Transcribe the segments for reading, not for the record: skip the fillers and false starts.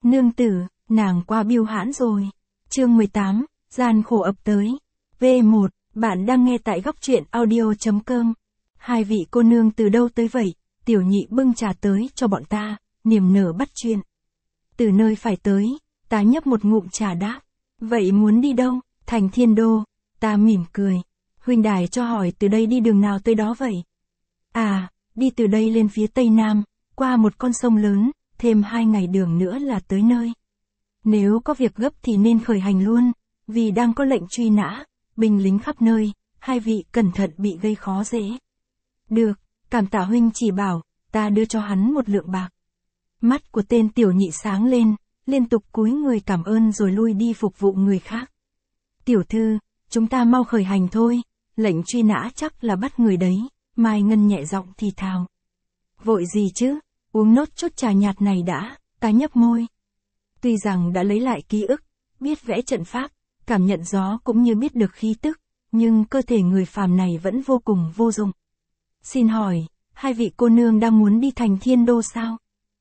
Nương tử, nàng quá biêu hãn rồi. Chương 18, gian khổ ập tới. V1, bạn đang nghe tại góc truyện audio.com. Hai vị cô nương từ đâu tới vậy? Tiểu nhị bưng trà tới cho bọn ta, niềm nở bắt chuyện. Từ nơi phải tới, ta nhấp một ngụm trà đáp. Vậy muốn đi đâu? Thành Thiên Đô. Ta mỉm cười. Huynh đài cho hỏi từ đây đi đường nào tới đó vậy? À, đi từ đây lên phía tây nam, qua một con sông lớn, thêm 2 ngày đường nữa là tới nơi. Nếu có việc gấp thì nên khởi hành luôn, vì đang có lệnh truy nã, binh lính khắp nơi, hai vị cẩn thận bị gây khó dễ. Được, cảm tạ huynh chỉ bảo, ta đưa cho hắn 1 lượng bạc. Mắt của tên tiểu nhị sáng lên, liên tục cúi người cảm ơn rồi lui đi phục vụ người khác. Tiểu thư, chúng ta mau khởi hành thôi, lệnh truy nã chắc là bắt người đấy, Mai Ngân nhẹ giọng thì thào. Vội gì chứ, uống nốt chút trà nhạt này đã, ta nhấp môi. Tuy rằng đã lấy lại ký ức, biết vẽ trận pháp, cảm nhận gió cũng như biết được khí tức, nhưng cơ thể người phàm này vẫn vô cùng vô dụng. Xin hỏi, hai vị cô nương đang muốn đi Thành Thiên Đô sao?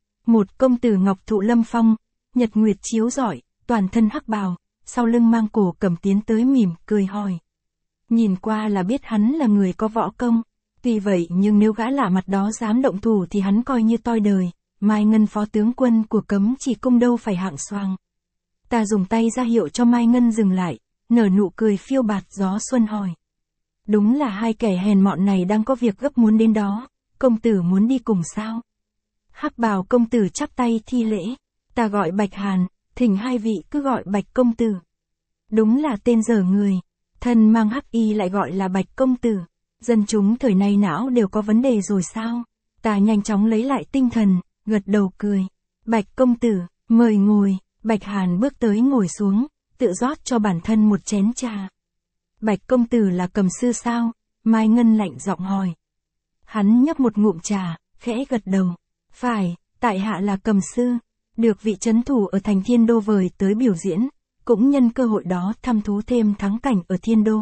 Một công tử ngọc thụ lâm phong, nhật nguyệt chiếu rọi, toàn thân hắc bào, sau lưng mang cổ cầm tiến tới mỉm cười hỏi. Nhìn qua là biết hắn là người có võ công, tuy vậy nhưng nếu gã lạ mặt đó dám động thủ thì hắn coi như toi đời. Mai Ngân phó tướng quân của Cấm Chỉ Cung đâu phải hạng xoàng. Ta dùng tay ra hiệu cho Mai Ngân dừng lại, nở nụ cười phiêu bạt gió xuân hỏi. Đúng là hai kẻ hèn mọn này đang có việc gấp muốn đến đó, công tử muốn đi cùng sao? Hắc bào công tử chắp tay thi lễ, ta gọi Bạch Hàn, thỉnh hai vị cứ gọi Bạch công tử. Đúng là tên dở người, thân mang hắc y lại gọi là Bạch công tử, dân chúng thời nay não đều có vấn đề rồi sao? Ta nhanh chóng lấy lại tinh thần, gật đầu cười. Bạch công tử, mời ngồi. Bạch Hàn bước tới ngồi xuống, tự rót cho bản thân một chén trà. Bạch công tử là cầm sư sao? Mai Ngân lạnh giọng hỏi. Hắn nhấp một ngụm trà, khẽ gật đầu. Phải, tại hạ là cầm sư, được vị trấn thủ ở Thành Thiên Đô vời tới biểu diễn, cũng nhân cơ hội đó thăm thú thêm thắng cảnh ở Thiên Đô.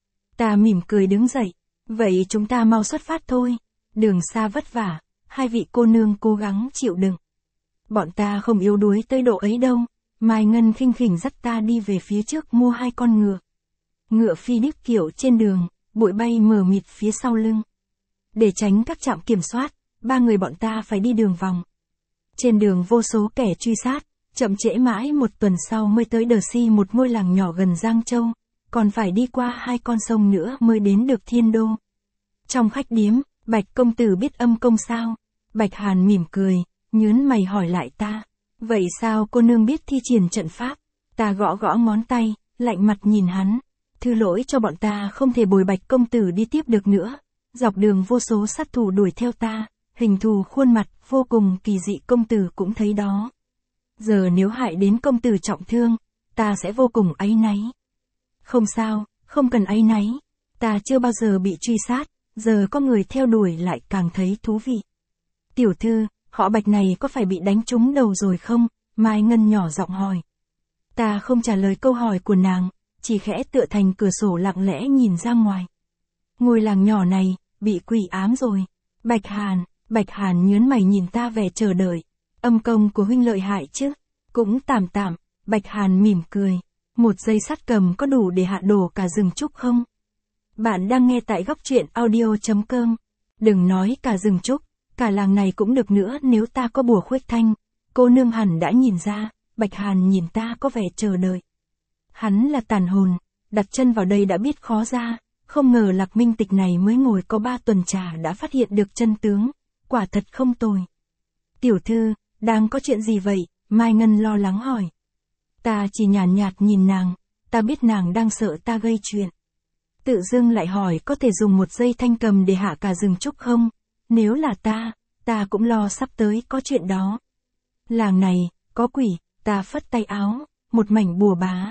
Ta mỉm cười đứng dậy, vậy chúng ta mau xuất phát thôi, đường xa vất vả, hai vị cô nương cố gắng chịu đựng. Bọn ta không yếu đuối tới độ ấy đâu. Mai Ngân khinh khỉnh dắt ta đi về phía trước mua 2 con ngựa. Ngựa phi điếc kiểu trên đường, bụi bay mờ mịt phía sau lưng. Để tránh các trạm kiểm soát, 3 người bọn ta phải đi đường vòng. Trên đường vô số kẻ truy sát, chậm trễ mãi 1 tuần sau mới tới Đờ Si, một ngôi làng nhỏ gần Giang Châu, còn phải đi qua 2 con sông nữa mới đến được Thiên Đô. Trong khách điếm, Bạch công tử biết âm công sao? Bạch Hàn mỉm cười, nhướng mày hỏi lại ta. Vậy sao cô nương biết thi triển trận pháp? Ta gõ gõ ngón tay, lạnh mặt nhìn hắn. Thư lỗi cho bọn ta không thể bồi Bạch công tử đi tiếp được nữa. Dọc đường vô số sát thủ đuổi theo ta, hình thù khuôn mặt vô cùng kỳ dị, công tử cũng thấy đó. Giờ nếu hại đến công tử trọng thương, ta sẽ vô cùng áy náy. Không sao, không cần áy náy. Ta chưa bao giờ bị truy sát, giờ có người theo đuổi lại càng thấy thú vị. Tiểu thư, họ Bạch này có phải bị đánh trúng đầu rồi không? Mai Ngân nhỏ giọng hỏi. Ta không trả lời câu hỏi của nàng, chỉ khẽ tựa thành cửa sổ lặng lẽ nhìn ra ngoài. Ngôi làng nhỏ này, bị quỷ ám rồi. Bạch Hàn nhướng mày nhìn ta vẻ chờ đợi. Âm công của huynh lợi hại chứ? Cũng tạm tạm. Bạch Hàn mỉm cười. 1 dây sắt cầm có đủ để hạ đổ cả rừng trúc không? Bạn đang nghe tại góc truyện audio.com. Đừng nói cả rừng trúc, cả làng này cũng được nữa nếu ta có bùa khuếch thanh. Cô nương hẳn đã nhìn ra. Bạch Hàn nhìn ta có vẻ chờ đợi. Hắn là tàn hồn, đặt chân vào đây đã biết khó ra, không ngờ Lạc Minh Tịch này mới ngồi có 3 tuần trà đã phát hiện được chân tướng, quả thật không tồi. Tiểu thư, đang có chuyện gì vậy? Mai Ngân lo lắng hỏi. Ta chỉ nhàn nhạt nhìn nàng, ta biết nàng đang sợ ta gây chuyện. Tự dưng lại hỏi có thể dùng 1 dây thanh cầm để hạ cả rừng trúc không? Nếu là ta cũng lo sắp tới có chuyện đó. Làng này, có quỷ, ta phất tay áo, một mảnh bùa bá.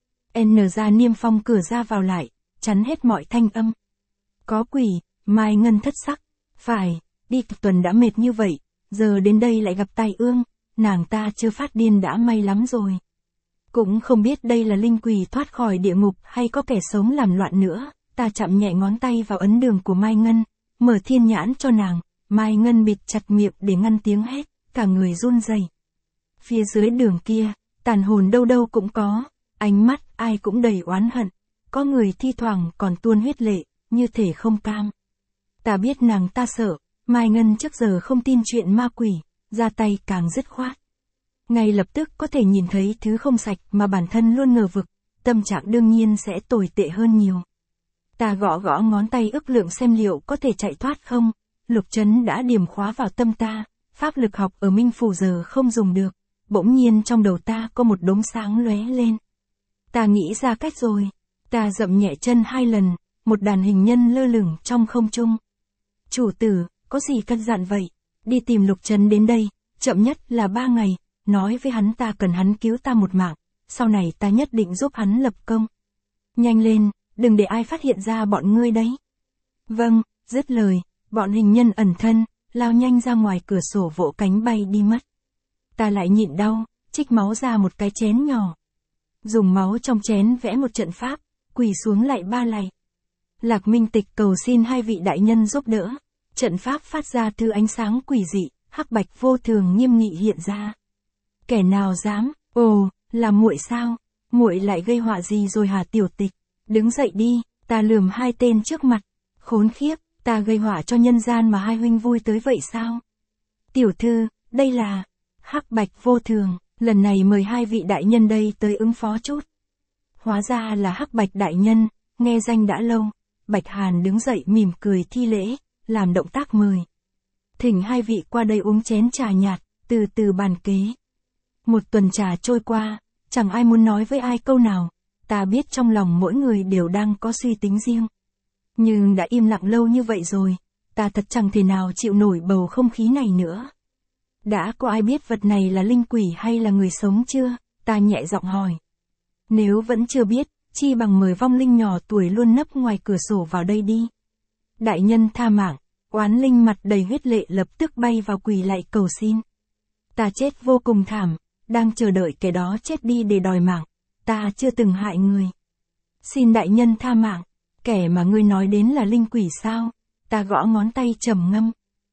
Ra niêm phong cửa ra vào lại, chắn hết mọi thanh âm. Có quỷ, Mai Ngân thất sắc. Phải, đi tuần đã mệt như vậy, giờ đến đây lại gặp tai ương, nàng ta chưa phát điên đã may lắm rồi. Cũng không biết đây là linh quỷ thoát khỏi địa ngục hay có kẻ sống làm loạn nữa. Ta chạm nhẹ ngón tay vào ấn đường của Mai Ngân, mở thiên nhãn cho nàng. Mai Ngân bịt chặt miệng để ngăn tiếng hét, cả người run rẩy. Phía dưới đường kia, tàn hồn đâu đâu cũng có, ánh mắt ai cũng đầy oán hận, có người thi thoảng còn tuôn huyết lệ, như thể không cam. Ta biết nàng ta sợ, Mai Ngân trước giờ không tin chuyện ma quỷ, ra tay càng dứt khoát. Ngay lập tức có thể nhìn thấy thứ không sạch mà bản thân luôn ngờ vực, tâm trạng đương nhiên sẽ tồi tệ hơn nhiều. Ta gõ gõ ngón tay ước lượng xem liệu có thể chạy thoát không, Lục Trấn đã điểm khóa vào tâm ta, pháp lực học ở Minh Phủ giờ không dùng được, bỗng nhiên trong đầu ta có một đốm sáng lóe lên. Ta nghĩ ra cách rồi, ta dậm nhẹ chân 2 lần, một đàn hình nhân lơ lửng trong không trung. Chủ tử, có gì căn dặn vậy? Đi tìm Lục Trấn đến đây, chậm nhất là 3 ngày, nói với hắn ta cần hắn cứu ta một mạng, sau này ta nhất định giúp hắn lập công. Nhanh lên, đừng để ai phát hiện ra bọn ngươi đấy. Vâng, dứt lời, bọn hình nhân ẩn thân, lao nhanh ra ngoài cửa sổ vỗ cánh bay đi mất. Ta lại nhịn đau, trích máu ra một cái chén nhỏ. Dùng máu trong chén vẽ một trận pháp, quỳ xuống lại 3 lạy. Lạc Minh Tịch cầu xin 2 vị đại nhân giúp đỡ. Trận pháp phát ra thứ ánh sáng quỷ dị, hắc bạch vô thường nghiêm nghị hiện ra. Kẻ nào dám, ồ, là muội sao? Muội lại gây họa gì rồi hả Tiểu Tịch? Đứng dậy đi, ta lườm 2 tên trước mặt. Khốn khiếp, ta gây họa cho nhân gian mà 2 huynh vui tới vậy sao? Tiểu thư, đây là hắc bạch vô thường, lần này mời 2 vị đại nhân đây tới ứng phó chút. Hóa ra là hắc bạch đại nhân, nghe danh đã lâu. Bạch Hàn đứng dậy mỉm cười thi lễ, làm động tác mời. Thỉnh 2 vị qua đây uống chén trà nhạt, từ từ bàn kế. Một tuần trà trôi qua, chẳng ai muốn nói với ai câu nào, ta biết trong lòng mỗi người đều đang có suy tính riêng. Nhưng đã im lặng lâu như vậy rồi, ta thật chẳng thể nào chịu nổi bầu không khí này nữa. Đã có ai biết vật này là linh quỷ hay là người sống chưa? Ta nhẹ giọng hỏi. Nếu vẫn chưa biết, chi bằng mời vong linh nhỏ tuổi luôn nấp ngoài cửa sổ vào đây đi. Đại nhân tha mạng, oán linh mặt đầy huyết lệ lập tức bay vào quỳ lạy cầu xin. Ta chết vô cùng thảm, đang chờ đợi kẻ đó chết đi để đòi mạng, ta chưa từng hại người. Xin đại nhân tha mạng, kẻ mà ngươi nói đến là linh quỷ sao? Ta gõ ngón tay trầm ngâm.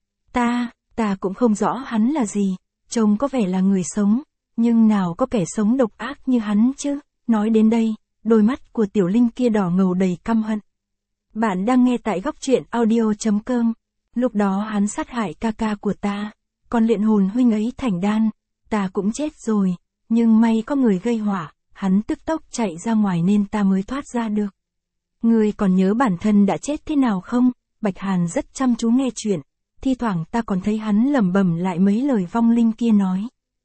Ta cũng không rõ hắn là gì, trông có vẻ là người sống, nhưng nào có kẻ sống độc ác như hắn chứ? Nói đến đây, đôi mắt của tiểu linh kia đỏ ngầu đầy căm hận. Bạn đang nghe tại góc truyện audio.com. Lúc đó hắn sát hại ca ca của ta, còn luyện hồn huynh ấy thành đan, ta cũng chết rồi, nhưng may có người gây họa, hắn tức tốc chạy ra ngoài nên ta mới thoát ra được. Ngươi còn nhớ bản thân đã chết thế nào không? Bạch Hàn rất chăm chú nghe chuyện, thi thoảng ta còn thấy hắn lẩm bẩm lại mấy lời vong linh kia nói.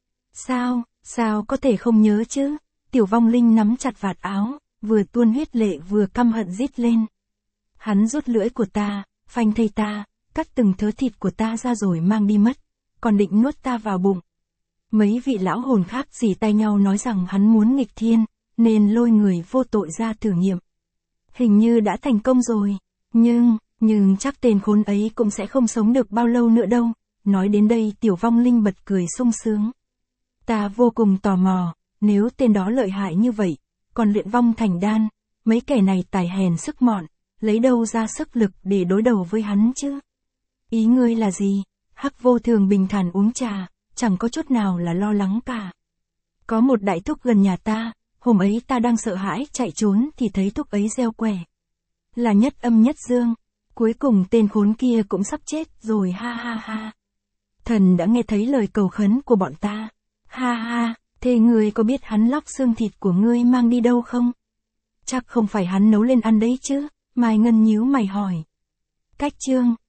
Sao có thể không nhớ chứ? Tiểu vong linh nắm chặt vạt áo, vừa tuôn huyết lệ vừa căm hận rít lên. Hắn rút lưỡi của ta, phanh thây ta, cắt từng thớ thịt của ta ra rồi mang đi mất, còn định nuốt ta vào bụng. Mấy vị lão hồn khác rỉ tay nhau nói rằng hắn muốn nghịch thiên, nên lôi người vô tội ra thử nghiệm. Hình như đã thành công rồi, nhưng chắc tên khốn ấy cũng sẽ không sống được bao lâu nữa đâu. Nói đến đây tiểu vong linh bật cười sung sướng. Ta vô cùng tò mò, nếu tên đó lợi hại như vậy, còn luyện vong thành đan, mấy kẻ này tài hèn sức mọn, lấy đâu ra sức lực để đối đầu với hắn chứ? Ý ngươi là gì? Hắc vô thường bình thản uống trà, chẳng có chút nào là lo lắng cả. Có một đại thúc gần nhà ta, hôm ấy ta đang sợ hãi chạy trốn thì thấy thúc ấy gieo quẻ. Là nhất âm nhất dương, cuối cùng tên khốn kia cũng sắp chết rồi ha ha ha. Thần đã nghe thấy lời cầu khấn của bọn ta. Ha ha, thế ngươi có biết hắn lóc xương thịt của ngươi mang đi đâu không? Chắc không phải hắn nấu lên ăn đấy chứ? Mai Ngân nhíu mày hỏi. Cách chương